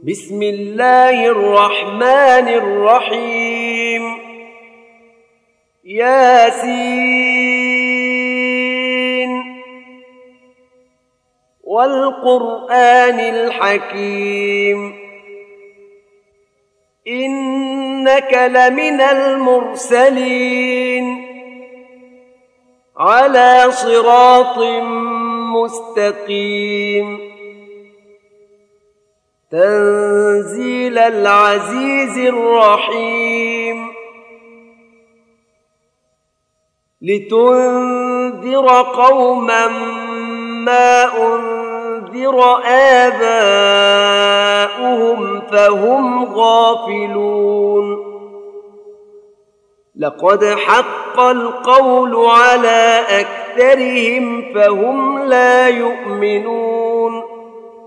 بسم الله الرحمن الرحيم ياسين والقرآن الحكيم إنك لمن المرسلين على صراط مستقيم تنزيل العزيز الرحيم لتنذر قوما ما أنذر آباؤهم فهم غافلون لقد حق القول على أكثرهم فهم لا يؤمنون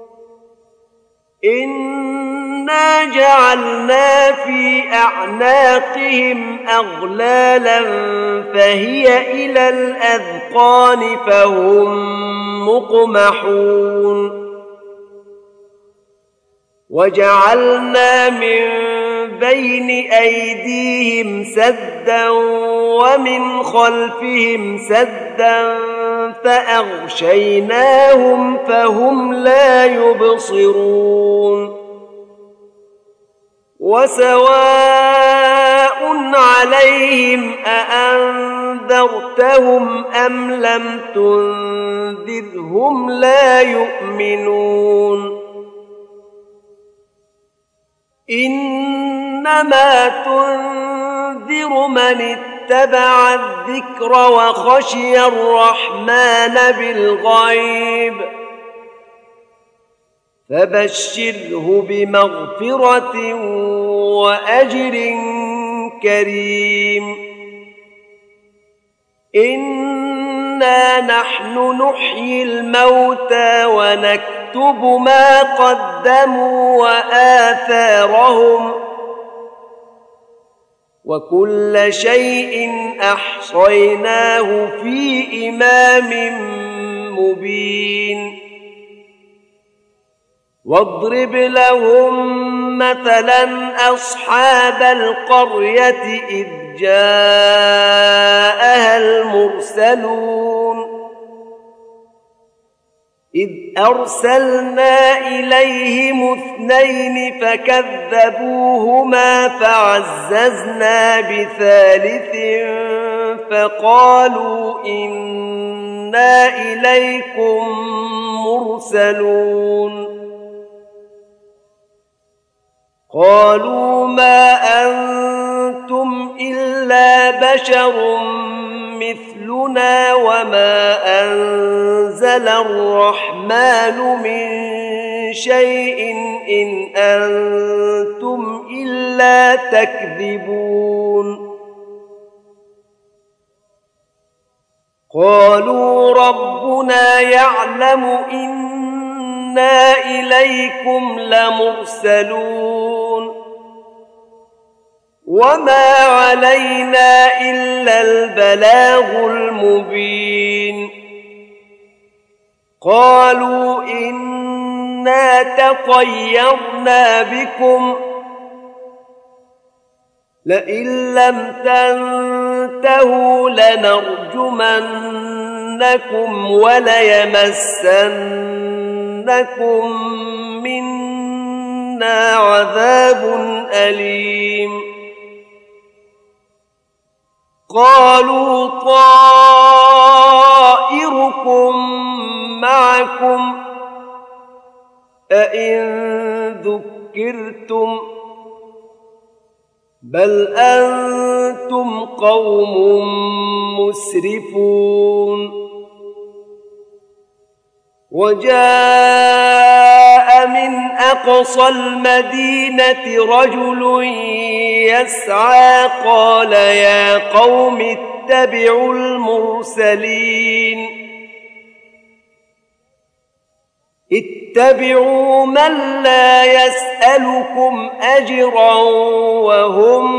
إنا جعلنا في أعناقهم أغلالا فهي إلى الأذقان فهم مقمحون وجعلنا من بين أيديهم سدا ومن خلفهم سدا فأغشيناهم فهم لا يبصرون وسواء عليهم أأنذرتهم أم لم تنذرهم لا يؤمنون إنما تنذر من اتبع الذكر وخشي الرحمن بالغيب فبشره بمغفرة وأجر كريم إنا نحن نحيي الموتى ونكتب ما قدموا وآثارهم وكل شيء أحصيناه في إمام مبين واضرب لهم مثلا أصحاب القرية إذ جاءها المرسلون إذ أرسلنا إليهم 2 فكذبوهما فعززنا بثالث فقالوا إنا إليكم مرسلون قالوا ما أنتم إلا بشر مثلنا وما أنزل الرحمن من شيء إن أنتم إلا تكذبون قالوا ربنا يعلم إنا إليكم لمرسلون وما علينا إلا البلاغ المبين قالوا إنا تطيرنا بكم لئن لم تنتهوا لنرجمنكم وليمسنكم منا عذاب أليم قالوا طائركم معكم أئن ذكرتم بل أنتم قوم مسرفون وجاء من أقصى المدينة رجل يسعى قال يا قوم اتبعوا المرسلين اتبعوا من لا يسألكم أجرا وهم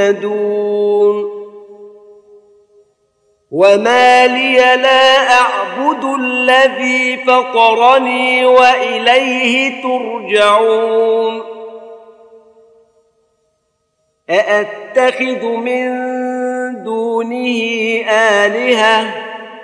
مهتدون وما لي لا أعبد أعبد الذي فطرني وإليه ترجعون أأتخذ من دونه آلهة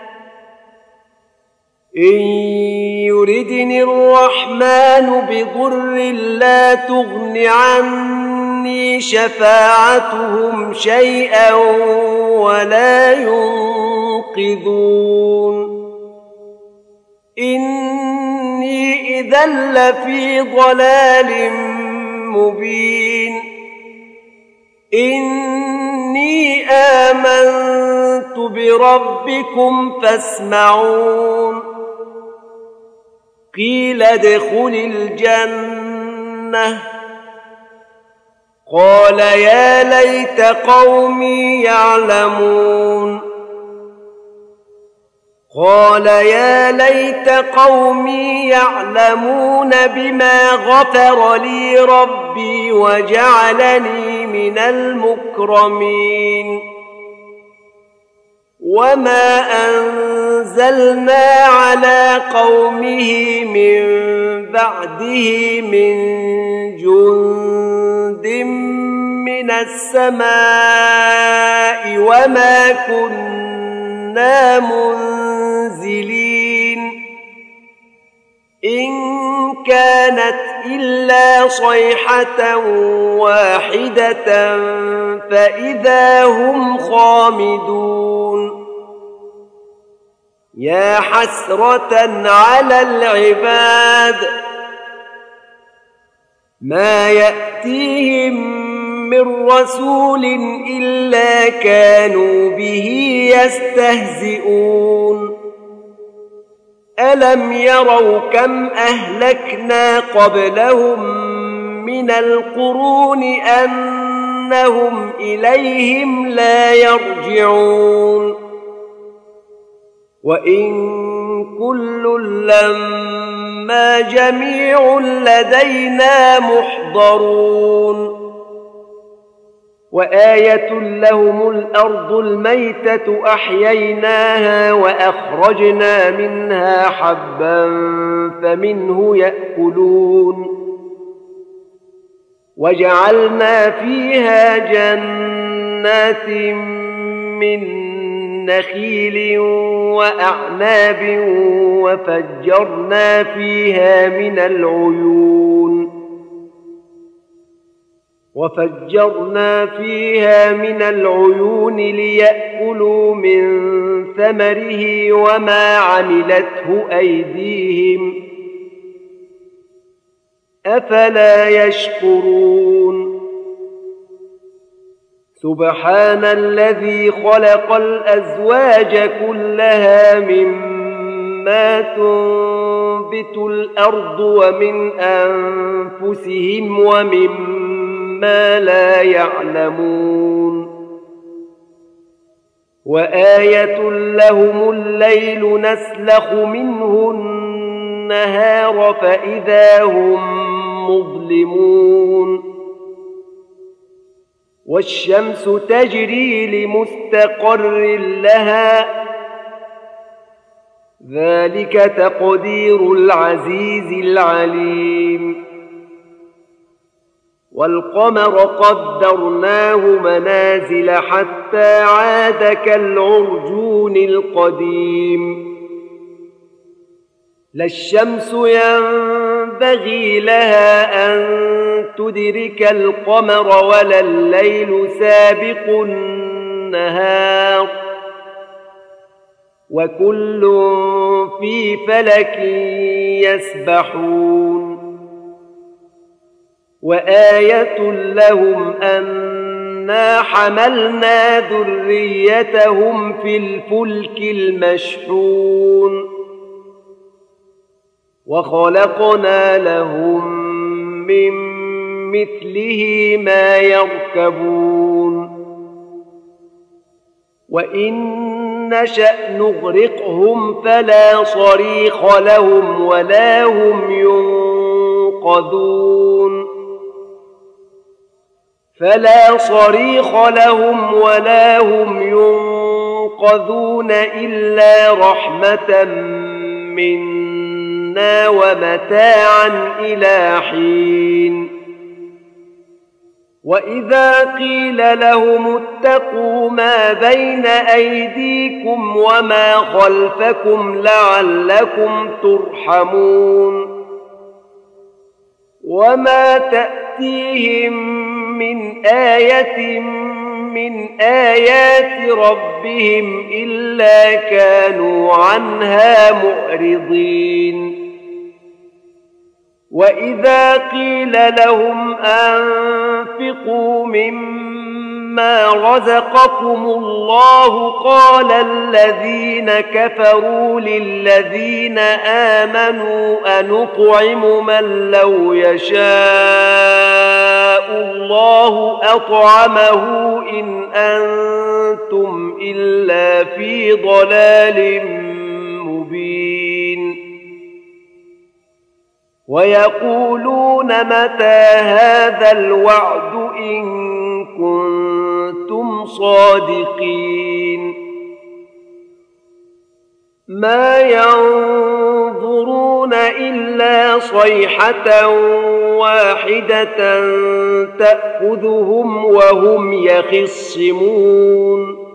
إن يردني الرحمن بضر لا تغن عني شفاعتهم شيئا ولا ينقذون إني إذا لفي ضلال مبين إني آمنت بربكم فاسمعون قيل ادخل الجنة قال يا ليت قومي يعلمون قال يا ليت قومي يعلمون بما غفر لي ربي وجعلني من المكرمين وما أنزلنا على قومه من بعده من جند من السماء وما كنا منزلين إن كانت إلا صيحة واحدة فإذا هم خامدون يا حسرة على العباد ما يأتيهم من رسول إلا كانوا به يستهزئون ألم يروا كم أهلكنا قبلهم من القرون أنهم إليهم لا يرجعون وإن كل لما جميع لدينا محضرون وآية لهم الأرض الميتة أحييناها وأخرجنا منها حبا فمنه يأكلون وجعلنا فيها جنات من نخيل وأعناب وفجرنا فيها من العيون ليأكلوا من ثمره وما عملته أيديهم أفلا يشكرون سبحان الذي خلق الأزواج كلها مما تنبت الأرض ومن أنفسهم ومما لا يعلمون وآية لهم الليل نسلخ منه النهار فإذا هم مظلمون والشمس تجري لمستقر لها ذلك تقدير العزيز العليم والقمر قدرناه منازل حتى عاد كالعرجون القديم لا الشمس ينبغي لها أن تدرك القمر ولا الليل سابق النهار وكل في فلك يسبحون وآية لهم أنا حملنا ذريتهم في الفلك المشحون وخلقنا لهم من مثله ما يركبون وإن نشأ نغرقهم فلا صريخ لهم ولا هم ينقذون يؤخذون إلا رحمة منا ومتاعا إلى حين وإذا قيل لهم اتقوا ما بين أيديكم وما خلفكم لعلكم ترحمون وما تأتيهم من آية من آيات ربهم إلا كانوا عنها معرضين وإذا قيل لهم أنفقوا مما رزقكم الله قال الذين كفروا للذين آمنوا أنطعم من لو يشاء الله أطعمه إن أنتم إلا في ضلال مبين ويقولون متى هذا الوعد إن كنتم صادقين ما ينظرون إلا صيحة واحدة تأخذهم وهم يخصمون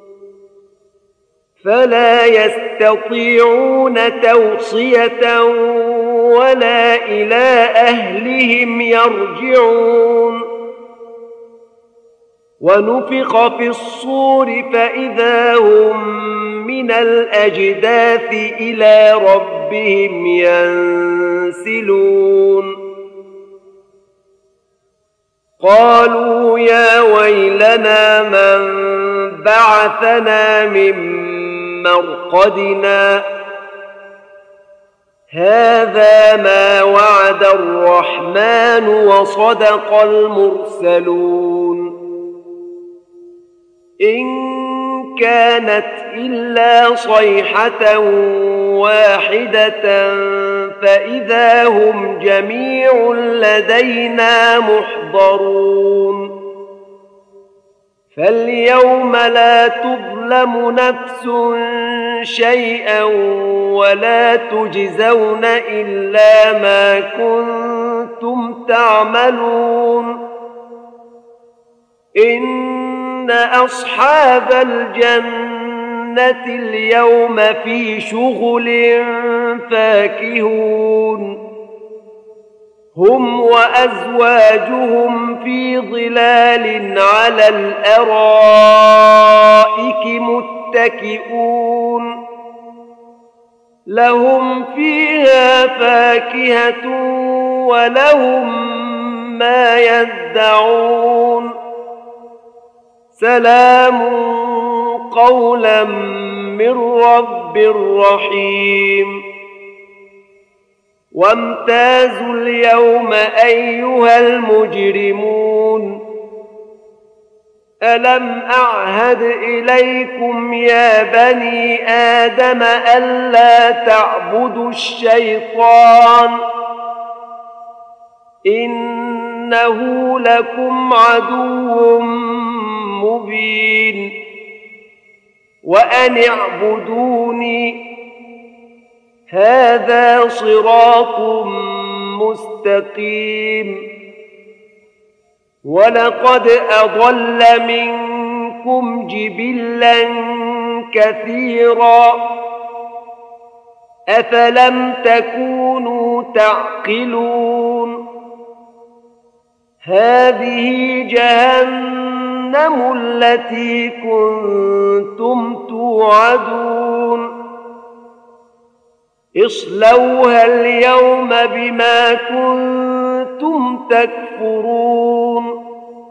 فلا يستطيعون توصية ولا إلى أهلهم يرجعون ونفخ في الصور فإذا هم من الأجداث إلى ربهم ينسلون قالوا يا ويلنا من بعثنا من مرقدنا هذا ما وعد الرحمن وصدق المرسلون إن كانت إلا صيحة واحدة فإذا هم جميع لدينا محضرون فاليوم لا تظلم نفس شيئا ولا تجزون إلا ما كنتم تعملون إن أصحاب الجنة اليوم في شغل فاكهون هم وأزواجهم في ظلال على الأرائك متكئون لهم فيها فاكهة ولهم ما يدعون سلام قولا من رب رحيم وامتازوا اليوم أيها المجرمون ألم أعهد إليكم يا بني آدم ألا تعبدوا الشيطان إنه لكم عدو مبين وأن اعبدوني هذا صراط مستقيم ولقد أضل منكم جبلا كثيرا أفلم تكونوا تعقلون هذه جهنم التي كنتم توعدون اصلوها اليوم بما كنتم تكفرون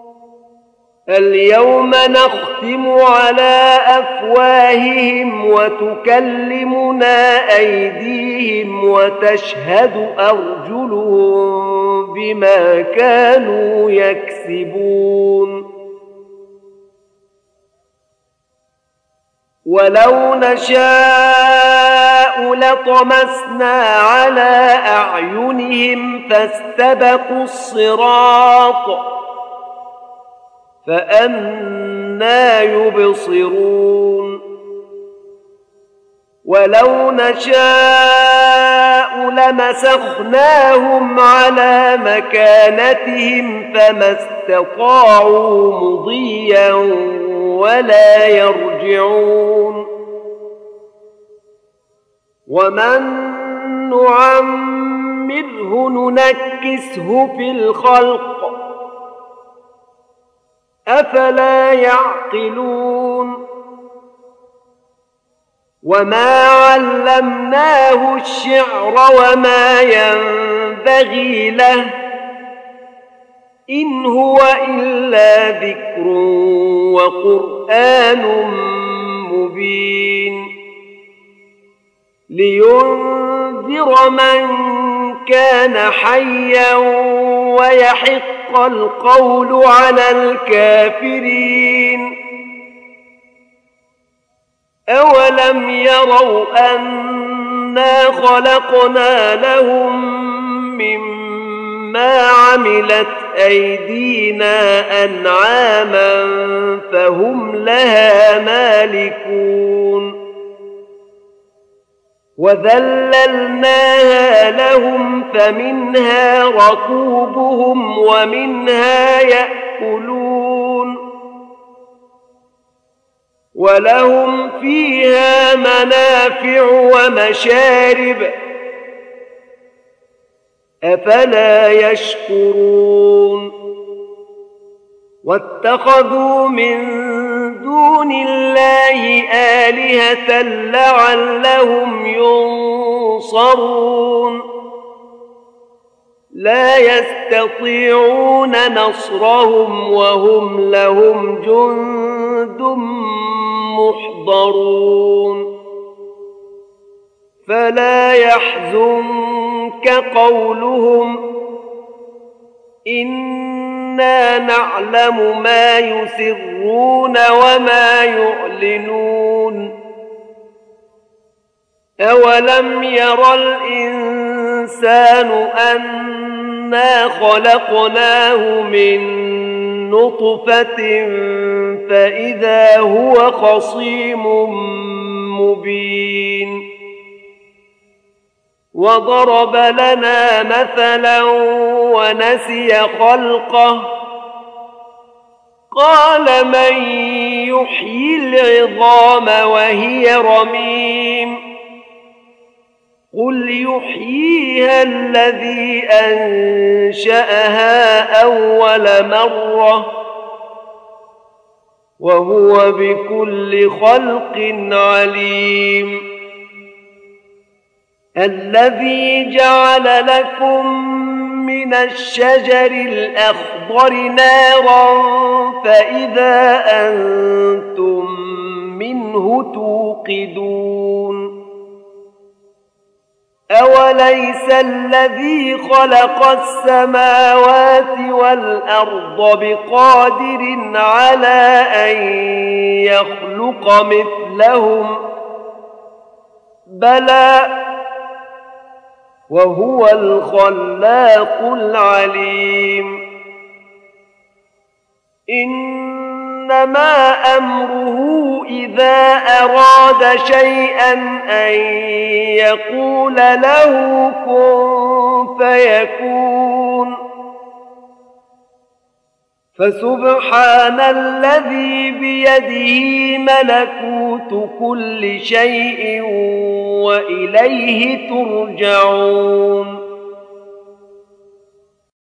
اليوم نختم على أفواههم وتكلمنا أيديهم وتشهد أرجلهم بما كانوا يكسبون ولو نشاء لطمسنا على أعينهم فاستبقوا الصراط فأنى يبصرون ولو نشاء لمسخناهم على مكانتهم فما استطاعوا مضيا ولا يرجعون ومن نعمره ننكسه في الخلق أفلا يعقلون وما علمناه الشعر وما ينبغي له إن هو إلا ذكر وقرآن مبين لينذر من كان حيا ويحق القول على الكافرين أولم يروا أنا خلقنا لهم مما عملت أيدينا أنعاما فهم لها مالكون وذللناها لهم فمنها ركوبهم ومنها يأكلون ولهم فيها منافع ومشارب أفلا يشكرون واتخذوا من دون الله آلهة لعلهم ينصرون لا يستطيعون نصرهم وهم لهم جند محضرون فلا يحزنك قولهم إنا نعلم ما يسرون وما يعلنون أولم ير الإنسان أنا خلقناه من نطفة فإذا هو خصيم مبين وضرب لنا مثلا ونسي خلقه قال من يحيي العظام وهي رميم قل يحييها الذي أنشأها أول مرة وهو بكل خلق عليم الذي جعل لكم من الشجر الأخضر نارا فإذا أنتم منه توقدون أوليس الذي خلق السماوات والأرض بقادر على أن يخلق مثلهم بلى وهو الخلاق العليم إنما أمره إذا أراد شيئا أن يقول له كن فيكون فسبحان الذي بيده ملكوت كل شيء وإليه ترجعون